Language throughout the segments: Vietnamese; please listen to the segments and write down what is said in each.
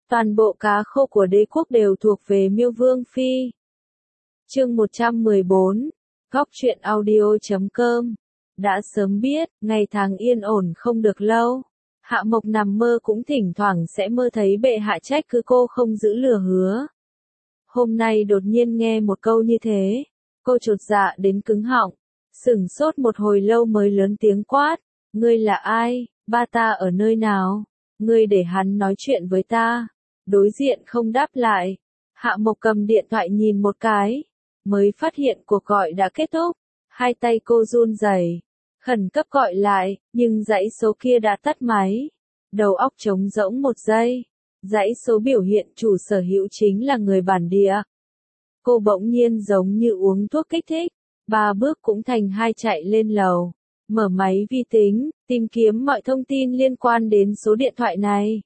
Toàn bộ cá khô của đế quốc đều thuộc về Miêu Vương Phi. Chương 114, Góc truyện audio.com. Đã sớm biết, ngày tháng yên ổn không được lâu. Hạ Mộc nằm mơ cũng thỉnh thoảng sẽ mơ thấy bệ hạ trách cứ cô không giữ lời hứa. Hôm nay đột nhiên nghe một câu như thế, cô chột dạ đến cứng họng, sửng sốt một hồi lâu mới lớn tiếng quát, ngươi là ai, ba ta ở nơi nào, ngươi để hắn nói chuyện với ta. Đối diện không đáp lại, Hạ Mộc cầm điện thoại nhìn một cái, mới phát hiện cuộc gọi đã kết thúc, hai tay cô run rẩy, khẩn cấp gọi lại, nhưng dãy số kia đã tắt máy, đầu óc trống rỗng một giây, dãy số biểu hiện chủ sở hữu chính là người bản địa. Cô bỗng nhiên giống như uống thuốc kích thích, 3 bước cũng thành 2 chạy lên lầu, mở máy vi tính, tìm kiếm mọi thông tin liên quan đến số điện thoại này.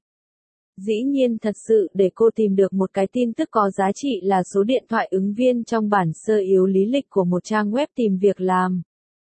Dĩ nhiên thật sự để cô tìm được một cái tin tức có giá trị là số điện thoại ứng viên trong bản sơ yếu lý lịch của một trang web tìm việc làm.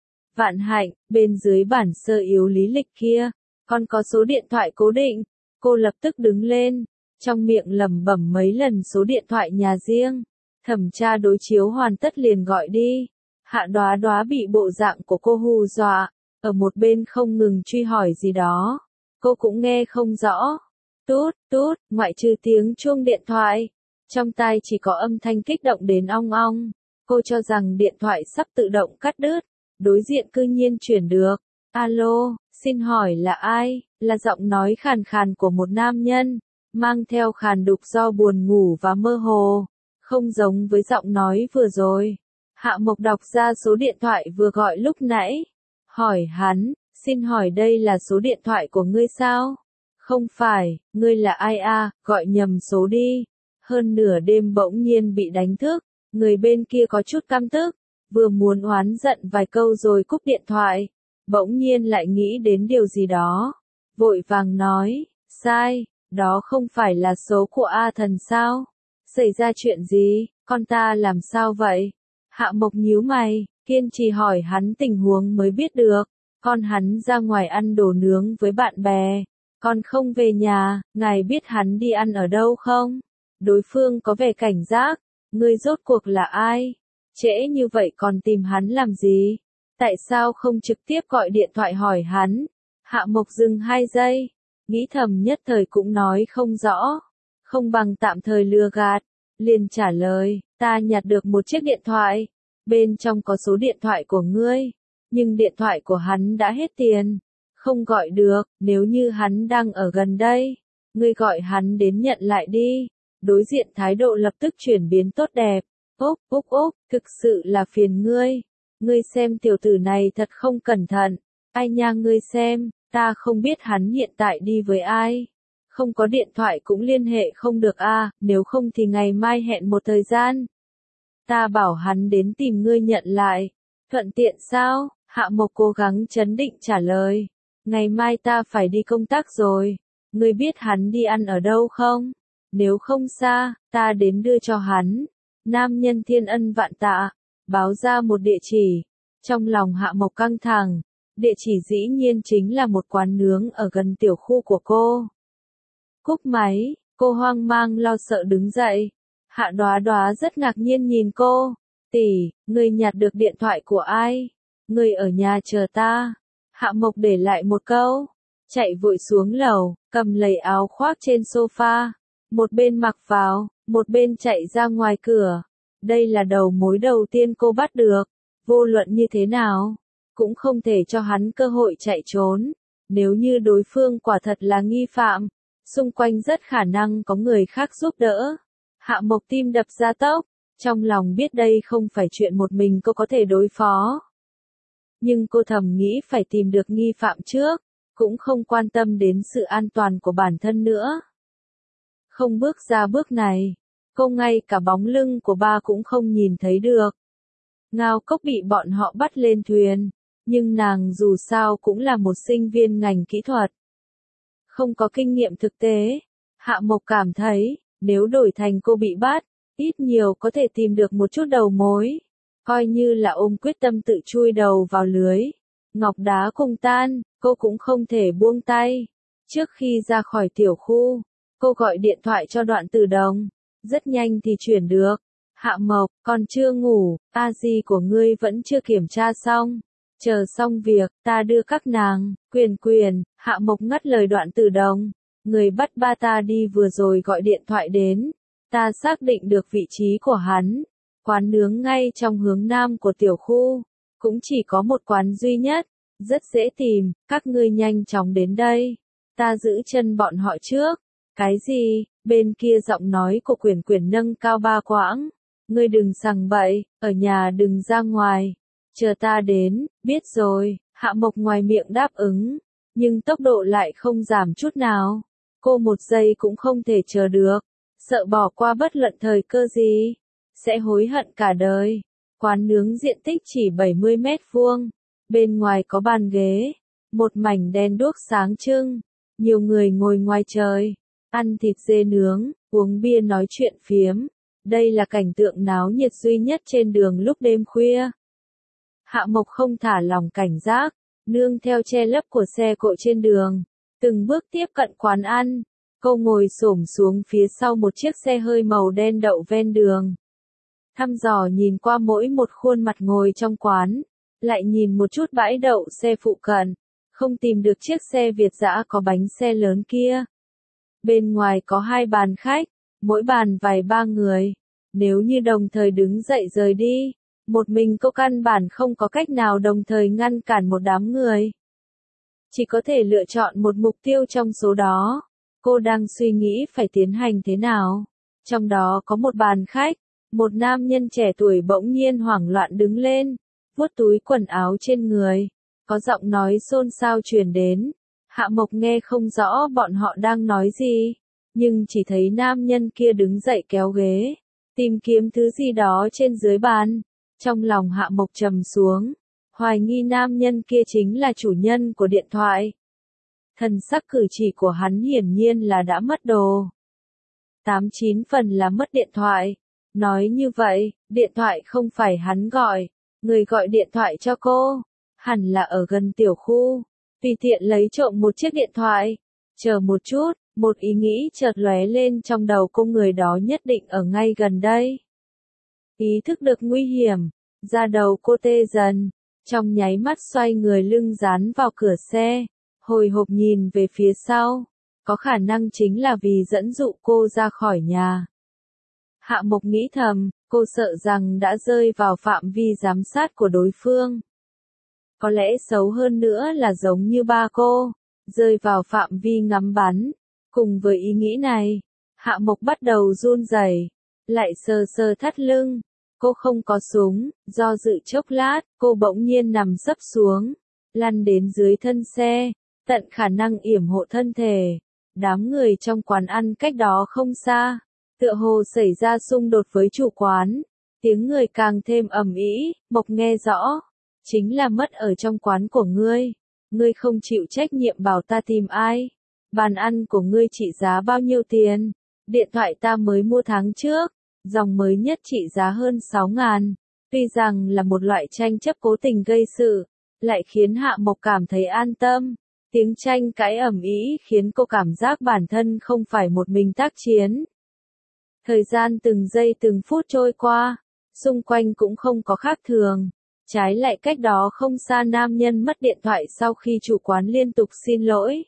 Vạn hạnh, bên dưới bản sơ yếu lý lịch kia, còn có số điện thoại cố định. Cô lập tức đứng lên, trong miệng lẩm bẩm mấy lần số điện thoại nhà riêng. Thẩm tra đối chiếu hoàn tất liền gọi đi. Hạ Đoá Đoá bị bộ dạng của cô hù dọa, ở một bên không ngừng truy hỏi gì đó. Cô cũng nghe không rõ. Tút, tút, ngoại trừ tiếng chuông điện thoại. Trong tai chỉ có âm thanh kích động đến ong ong. Cô cho rằng điện thoại sắp tự động cắt đứt. Đối diện cư nhiên chuyển được. Alo, xin hỏi là ai? Là giọng nói khàn khàn của một nam nhân, mang theo khàn đục do buồn ngủ và mơ hồ. Không giống với giọng nói vừa rồi. Hạ Mộc đọc ra số điện thoại vừa gọi lúc nãy. Hỏi hắn, xin hỏi đây là số điện thoại của ngươi sao? Không phải, ngươi là ai à, gọi nhầm số đi. Hơn nửa đêm bỗng nhiên bị đánh thức, người bên kia có chút căm tức, vừa muốn oán giận vài câu rồi cúp điện thoại, bỗng nhiên lại nghĩ đến điều gì đó, vội vàng nói, sai, đó không phải là số của A Thần sao? Xảy ra chuyện gì, con ta làm sao vậy? Hạ Mộc nhíu mày, kiên trì hỏi hắn tình huống mới biết được, con hắn ra ngoài ăn đồ nướng với bạn bè. Con không về nhà, ngài biết hắn đi ăn ở đâu không? Đối phương có vẻ cảnh giác, ngươi rốt cuộc là ai? Trễ như vậy còn tìm hắn làm gì? Tại sao không trực tiếp gọi điện thoại hỏi hắn? Hạ Mộc dừng 2 giây, nghĩ thầm nhất thời cũng nói không rõ, không bằng tạm thời lừa gạt, liền trả lời, ta nhặt được một chiếc điện thoại, bên trong có số điện thoại của ngươi, nhưng điện thoại của hắn đã hết tiền. Không gọi được, nếu như hắn đang ở gần đây, ngươi gọi hắn đến nhận lại đi. Đối diện thái độ lập tức chuyển biến tốt đẹp. Úp, thực sự là phiền ngươi. Ngươi xem tiểu tử này thật không cẩn thận. Ai nha ngươi xem, ta không biết hắn hiện tại đi với ai. Không có điện thoại cũng liên hệ không được à, nếu không thì ngày mai hẹn một thời gian. Ta bảo hắn đến tìm ngươi nhận lại. Thuận tiện sao? Hạ Mộc cố gắng trấn định trả lời. Ngày mai ta phải đi công tác rồi, ngươi biết hắn đi ăn ở đâu không? Nếu không xa, ta đến đưa cho hắn. Nam nhân thiên ân vạn tạ, báo ra một địa chỉ. Trong lòng Hạ Mộc căng thẳng, địa chỉ dĩ nhiên chính là một quán nướng ở gần tiểu khu của cô. Cúp máy, cô hoang mang lo sợ đứng dậy. Hạ Đoá Đoá rất ngạc nhiên nhìn cô. Tỷ, ngươi nhặt được điện thoại của ai? Ngươi ở nhà chờ ta. Hạ Mộc để lại một câu, chạy vội xuống lầu, cầm lấy áo khoác trên sofa, một bên mặc vào, một bên chạy ra ngoài cửa. Đây là đầu mối đầu tiên cô bắt được, vô luận như thế nào, cũng không thể cho hắn cơ hội chạy trốn. Nếu như đối phương quả thật là nghi phạm, xung quanh rất khả năng có người khác giúp đỡ. Hạ Mộc tim đập ra tốc, trong lòng biết đây không phải chuyện một mình cô có thể đối phó. Nhưng cô thầm nghĩ phải tìm được nghi phạm trước, cũng không quan tâm đến sự an toàn của bản thân nữa. Không bước ra bước này, cô ngay cả bóng lưng của ba cũng không nhìn thấy được. Ngao Cốc bị bọn họ bắt lên thuyền, nhưng nàng dù sao cũng là một sinh viên ngành kỹ thuật. Không có kinh nghiệm thực tế, Hạ Mộc cảm thấy, nếu đổi thành cô bị bắt, ít nhiều có thể tìm được một chút đầu mối. Coi như là ôm quyết tâm tự chui đầu vào lưới. Ngọc đá cùng tan, cô cũng không thể buông tay. Trước khi ra khỏi tiểu khu, Cô gọi điện thoại cho Đoạn Tử Đồng. Rất nhanh thì chuyển được. Hạ Mộc, còn chưa ngủ, a-di của ngươi vẫn chưa kiểm tra xong. Chờ xong việc, ta đưa các nàng. Quyền, Hạ Mộc ngắt lời Đoạn Tử Đồng. Người bắt ba ta đi vừa rồi gọi điện thoại đến. Ta xác định được vị trí của hắn. Quán nướng ngay trong hướng nam của tiểu khu. Cũng chỉ có một quán duy nhất. Rất dễ tìm, các ngươi nhanh chóng đến đây. Ta giữ chân bọn họ trước. Cái gì? Bên kia giọng nói của Quyền nâng cao ba quãng. Ngươi đừng sằng bậy, ở nhà đừng ra ngoài. Chờ ta đến, biết rồi. Hạ Mộc ngoài miệng đáp ứng. Nhưng tốc độ lại không giảm chút nào. Cô một giây cũng không thể chờ được. Sợ bỏ qua bất luận thời cơ gì. Sẽ hối hận cả đời. Quán nướng diện tích chỉ 70 mét vuông. Bên ngoài có bàn ghế. Một mảnh đèn đuốc sáng trưng. Nhiều người ngồi ngoài trời. Ăn thịt dê nướng, uống bia nói chuyện phiếm. Đây là cảnh tượng náo nhiệt duy nhất trên đường lúc đêm khuya. Hạ Mộc không thả lòng cảnh giác. Nương theo che lấp của xe cộ trên đường. Từng bước tiếp cận quán ăn. Cô ngồi xổm xuống phía sau một chiếc xe hơi màu đen đậu ven đường. Thăm dò nhìn qua mỗi một khuôn mặt ngồi trong quán. Lại nhìn một chút bãi đậu xe phụ cận. Không tìm được chiếc xe Việt dã có bánh xe lớn kia. Bên ngoài có 2 bàn khách. Mỗi bàn vài 3 người. Nếu như đồng thời đứng dậy rời đi. Một mình cô căn bản không có cách nào đồng thời ngăn cản một đám người. Chỉ có thể lựa chọn một mục tiêu trong số đó. Cô đang suy nghĩ phải tiến hành thế nào. Trong đó có một bàn khách. Một nam nhân trẻ tuổi bỗng nhiên hoảng loạn đứng lên. Vuốt túi quần áo trên người. Có giọng nói xôn xao truyền đến. Hạ Mộc nghe không rõ bọn họ đang nói gì. Nhưng chỉ thấy nam nhân kia đứng dậy kéo ghế. Tìm kiếm thứ gì đó trên dưới bàn. Trong lòng Hạ Mộc trầm xuống. Hoài nghi nam nhân kia chính là chủ nhân của điện thoại. Thần sắc cử chỉ của hắn hiển nhiên là đã mất đồ. 89 phần là mất điện thoại. Nói như vậy, điện thoại không phải hắn gọi. Người gọi điện thoại cho cô. Hẳn là ở gần tiểu khu. Tùy tiện lấy trộm một chiếc điện thoại. Chờ một chút, một ý nghĩ chợt lóe lên trong đầu cô, người đó nhất định ở ngay gần đây. Ý thức được nguy hiểm. Da đầu cô tê dần. Trong nháy mắt xoay người lưng dán vào cửa xe. Hồi hộp nhìn về phía sau. Có khả năng chính là vì dẫn dụ cô ra khỏi nhà. Hạ Mộc nghĩ thầm, cô sợ rằng đã rơi vào phạm vi giám sát của đối phương. Có lẽ xấu hơn nữa là giống như ba cô, rơi vào phạm vi ngắm bắn. Cùng với ý nghĩ này, Hạ Mộc bắt đầu run rẩy, lại sờ sờ thắt lưng. Cô không có súng, do dự chốc lát, cô bỗng nhiên nằm sấp xuống, lăn đến dưới thân xe, tận khả năng yểm hộ thân thể. Đám người trong quán ăn cách đó không xa, tựa hồ xảy ra xung đột với chủ quán. Tiếng người càng thêm ầm ĩ. Mộc nghe rõ. Chính là mất ở trong quán của ngươi. Ngươi không chịu trách nhiệm bảo ta tìm ai. Bàn ăn của ngươi trị giá bao nhiêu tiền? Điện thoại ta mới mua tháng trước. Dòng mới nhất trị giá hơn 6.000. Tuy rằng là một loại tranh chấp cố tình gây sự, lại khiến Hạ Mộc cảm thấy an tâm. Tiếng tranh cãi ầm ĩ khiến cô cảm giác bản thân không phải một mình tác chiến. Thời gian từng giây từng phút trôi qua, xung quanh cũng không có khác thường. Trái lại cách đó không xa nam nhân mất điện thoại sau khi chủ quán liên tục xin lỗi.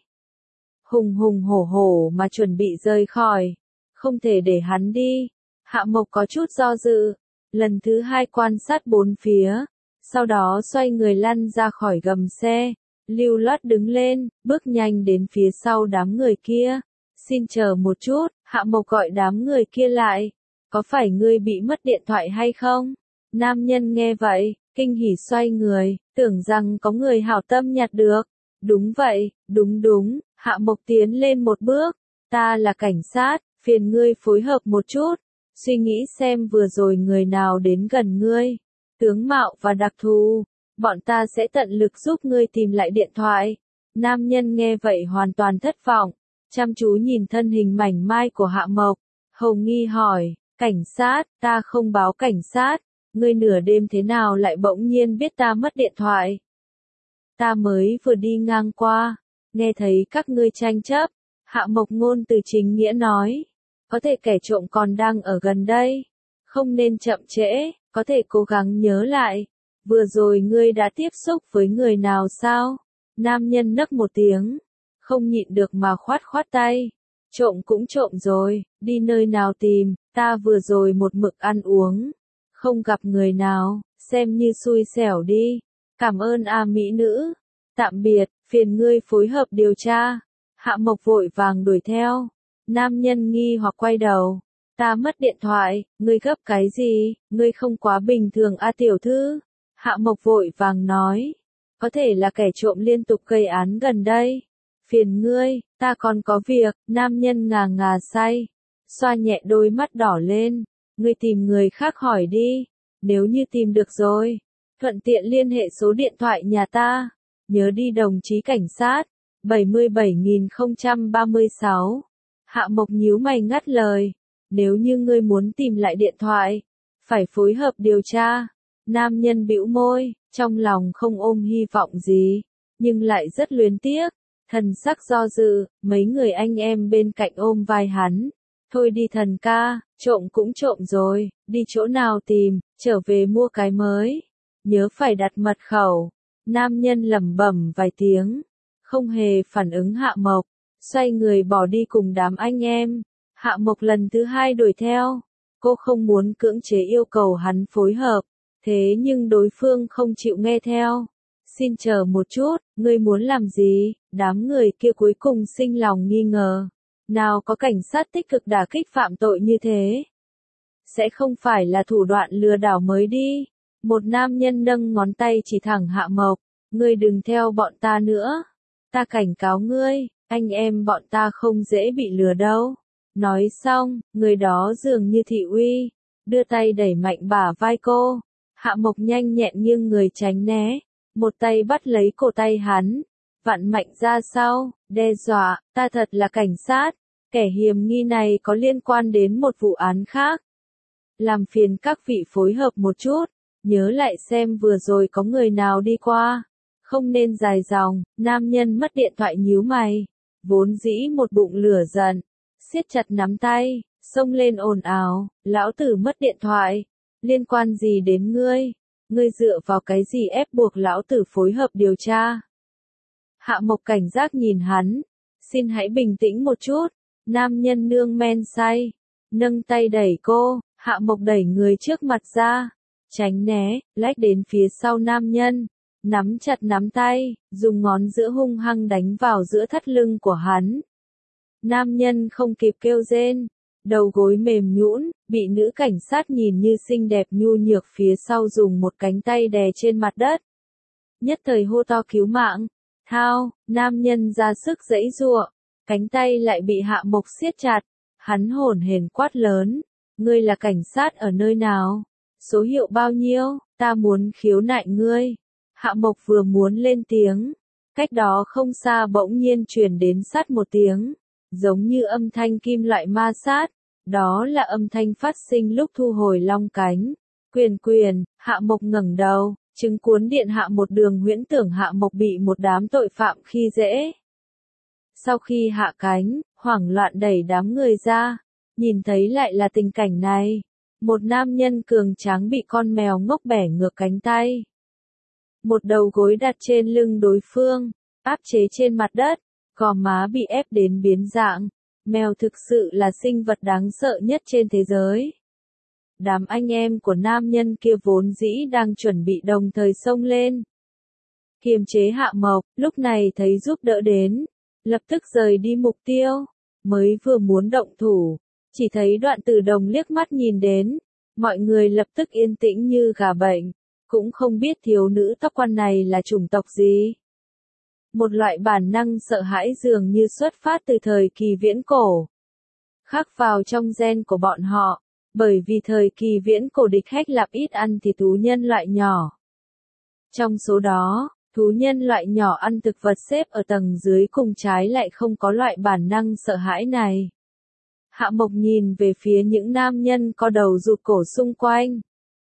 Hùng hùng hổ hổ mà chuẩn bị rời khỏi. Không thể để hắn đi. Hạ Mộc có chút do dự. Lần thứ 2 quan sát bốn phía. Sau đó xoay người lăn ra khỏi gầm xe. Lưu loát đứng lên, bước nhanh đến phía sau đám người kia. Xin chờ một chút, Hạ Mộc gọi đám người kia lại. Có phải ngươi bị mất điện thoại hay không? Nam nhân nghe vậy, kinh hỉ xoay người, tưởng rằng có người hảo tâm nhặt được. Đúng vậy, đúng, Hạ Mộc tiến lên một bước. Ta là cảnh sát, phiền ngươi phối hợp một chút. Suy nghĩ xem vừa rồi người nào đến gần ngươi. Tướng mạo và đặc thù. Bọn ta sẽ tận lực giúp ngươi tìm lại điện thoại. Nam nhân nghe vậy hoàn toàn thất vọng. Chăm chú nhìn thân hình mảnh mai của Hạ Mộc. Hầu nghi hỏi, cảnh sát, ta không báo cảnh sát. Ngươi nửa đêm thế nào lại bỗng nhiên biết ta mất điện thoại? Ta mới vừa đi ngang qua. Nghe thấy các ngươi tranh chấp. Hạ Mộc ngôn từ chính nghĩa nói. Có thể kẻ trộm còn đang ở gần đây. Không nên chậm trễ, có thể cố gắng nhớ lại. Vừa rồi ngươi đã tiếp xúc với người nào sao? Nam nhân nấc một tiếng. Không nhịn được mà khoát khoát tay. Trộm cũng trộm rồi, đi nơi nào tìm, ta vừa rồi một mực ăn uống. Không gặp người nào, xem như xui xẻo đi. Cảm ơn a mỹ nữ. Tạm biệt, phiền ngươi phối hợp điều tra. Hạ Mộc vội vàng đuổi theo. Nam nhân nghi hoặc quay đầu. Ta mất điện thoại, ngươi gấp cái gì, ngươi không quá bình thường a tiểu thư. Hạ Mộc vội vàng nói. Có thể là kẻ trộm liên tục gây án gần đây. Phiền ngươi, ta còn có việc, nam nhân ngà ngà say. Xoa nhẹ đôi mắt đỏ lên. Ngươi tìm người khác hỏi đi. Nếu như tìm được rồi, thuận tiện liên hệ số điện thoại nhà ta. Nhớ đi đồng chí cảnh sát. 77.036. Hạ Mộc nhíu mày ngắt lời. Nếu như ngươi muốn tìm lại điện thoại, phải phối hợp điều tra. Nam nhân bĩu môi, trong lòng không ôm hy vọng gì, nhưng lại rất luyến tiếc. Thần sắc do dự, mấy người anh em bên cạnh ôm vai hắn. Thôi đi thần ca, trộm cũng trộm rồi, đi chỗ nào tìm, trở về mua cái mới. Nhớ phải đặt mật khẩu. Nam nhân lẩm bẩm vài tiếng, không hề phản ứng Hạ Mộc, xoay người bỏ đi cùng đám anh em. Hạ Mộc lần thứ hai đuổi theo. Cô không muốn cưỡng chế yêu cầu hắn phối hợp, thế nhưng đối phương không chịu nghe theo. Xin chờ một chút, ngươi muốn làm gì? Đám người kia cuối cùng sinh lòng nghi ngờ. Nào có cảnh sát tích cực đả kích phạm tội như thế? Sẽ không phải là thủ đoạn lừa đảo mới đi. Một nam nhân nâng ngón tay chỉ thẳng Hạ Mộc. Ngươi đừng theo bọn ta nữa. Ta cảnh cáo ngươi, anh em bọn ta không dễ bị lừa đâu. Nói xong, người đó dường như thị uy, đưa tay đẩy mạnh bả vai cô. Hạ Mộc nhanh nhẹn nghiêng người tránh né, một tay bắt lấy cổ tay hắn, vặn mạnh ra sau, đe dọa, ta thật là cảnh sát, kẻ hiểm nghi này có liên quan đến một vụ án khác. Làm phiền các vị phối hợp một chút, nhớ lại xem vừa rồi có người nào đi qua. Không nên dài dòng, nam nhân mất điện thoại nhíu mày, vốn dĩ một bụng lửa giận, siết chặt nắm tay, xông lên ồn ào, lão tử mất điện thoại, liên quan gì đến ngươi? Ngươi dựa vào cái gì ép buộc lão tử phối hợp điều tra? Hạ Mộc cảnh giác nhìn hắn, xin hãy bình tĩnh một chút. Nam nhân nương men say, nâng tay đẩy cô. Hạ Mộc đẩy người trước mặt ra, tránh né, lách đến phía sau nam nhân, nắm chặt nắm tay, dùng ngón giữa hung hăng đánh vào giữa thắt lưng của hắn. Nam nhân không kịp kêu rên, đầu gối mềm nhũn, bị nữ cảnh sát nhìn như xinh đẹp nhu nhược phía sau dùng một cánh tay đè trên mặt đất. Nhất thời hô to cứu mạng. Thao, nam nhân ra sức giãy giụa, cánh tay lại bị Hạ Mộc siết chặt. Hắn hổn hển quát lớn, ngươi là cảnh sát ở nơi nào? Số hiệu bao nhiêu? Ta muốn khiếu nại ngươi. Hạ Mộc vừa muốn lên tiếng, cách đó không xa bỗng nhiên truyền đến sắt một tiếng, giống như âm thanh kim loại ma sát. Đó là âm thanh phát sinh lúc thu hồi long cánh. Quyền quyền, Hạ Mộc ngẩng đầu, chứng cuốn điện hạ một đường huyễn tưởng Hạ Mộc bị một đám tội phạm khi dễ. Sau khi hạ cánh, hoảng loạn đẩy đám người ra, nhìn thấy lại là tình cảnh này. Một nam nhân cường tráng bị con mèo ngốc bẻ ngược cánh tay. Một đầu gối đặt trên lưng đối phương, áp chế trên mặt đất, gò má bị ép đến biến dạng. Mèo thực sự là sinh vật đáng sợ nhất trên thế giới. Đám anh em của nam nhân kia vốn dĩ đang chuẩn bị đồng thời xông lên. Kiềm chế Hạ Mộc, lúc này thấy giúp đỡ đến, lập tức rời đi mục tiêu. Mới vừa muốn động thủ, chỉ thấy Đoạn Tử Đồng liếc mắt nhìn đến. Mọi người lập tức yên tĩnh như gà bệnh, cũng không biết thiếu nữ tóc quan này là chủng tộc gì. Một loại bản năng sợ hãi dường như xuất phát từ thời kỳ viễn cổ. Khắc vào trong gen của bọn họ, bởi vì thời kỳ viễn cổ địch Hách Lạp ít ăn thịt thú nhân loại nhỏ. Trong số đó, thú nhân loại nhỏ ăn thực vật xếp ở tầng dưới cùng trái lại không có loại bản năng sợ hãi này. Hạ Mộc nhìn về phía những nam nhân có đầu rụt cổ xung quanh.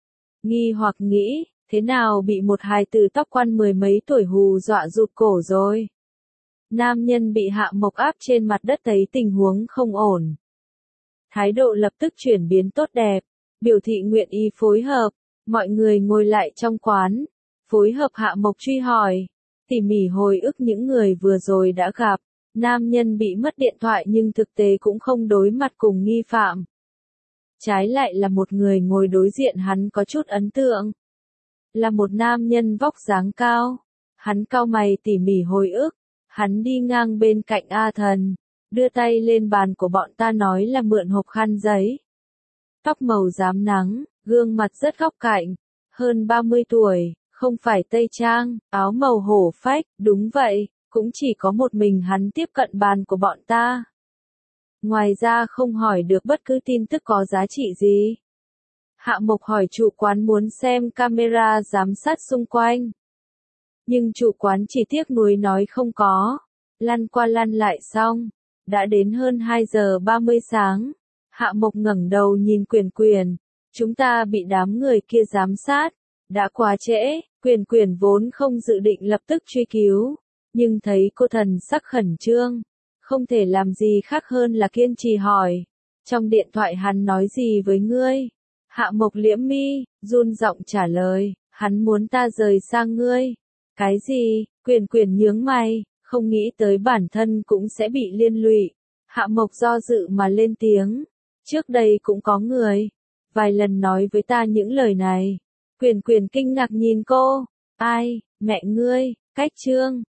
Nghi hoặc nghĩ, thế nào bị một hài tử tóc quan mười mấy tuổi hù dọa rụt cổ rồi. Nam nhân bị Hạ Mộc áp trên mặt đất thấy tình huống không ổn. Thái độ lập tức chuyển biến tốt đẹp, biểu thị nguyện ý phối hợp, mọi người ngồi lại trong quán, phối hợp Hạ Mộc truy hỏi, tỉ mỉ hồi ức những người vừa rồi đã gặp. Nam nhân bị mất điện thoại nhưng thực tế cũng không đối mặt cùng nghi phạm. Trái lại là một người ngồi đối diện hắn có chút ấn tượng. Là một nam nhân vóc dáng cao. Hắn cau mày tỉ mỉ hồi ức. Hắn đi ngang bên cạnh A Thần, đưa tay lên bàn của bọn ta nói là mượn hộp khăn giấy. Tóc màu rám nắng, gương mặt rất góc cạnh, hơn 30 tuổi, không phải tây trang, áo màu hổ phách, đúng vậy, cũng chỉ có một mình hắn tiếp cận bàn của bọn ta. Ngoài ra không hỏi được bất cứ tin tức có giá trị gì. Hạ Mộc hỏi chủ quán muốn xem camera giám sát xung quanh. Nhưng chủ quán chỉ tiếc nuối nói không có. Lăn qua lăn lại xong. Đã đến hơn 2 giờ 30 sáng. Hạ Mộc ngẩng đầu nhìn Quyền Quyền. Chúng ta bị đám người kia giám sát. Đã quá trễ, Quyền Quyền vốn không dự định lập tức truy cứu. Nhưng thấy cô thần sắc khẩn trương. Không thể làm gì khác hơn là kiên trì hỏi. Trong điện thoại hắn nói gì với ngươi? Hạ Mộc liễm mi, run giọng trả lời. Hắn muốn ta rời sang ngươi. Cái gì? Quyền Quyền nhướng mày, không nghĩ tới bản thân cũng sẽ bị liên lụy. Hạ Mộc do dự mà lên tiếng. Trước đây cũng có người. Vài lần nói với ta những lời này. Quyền Quyền kinh ngạc nhìn cô. Ai? Mẹ ngươi? Cách Trương.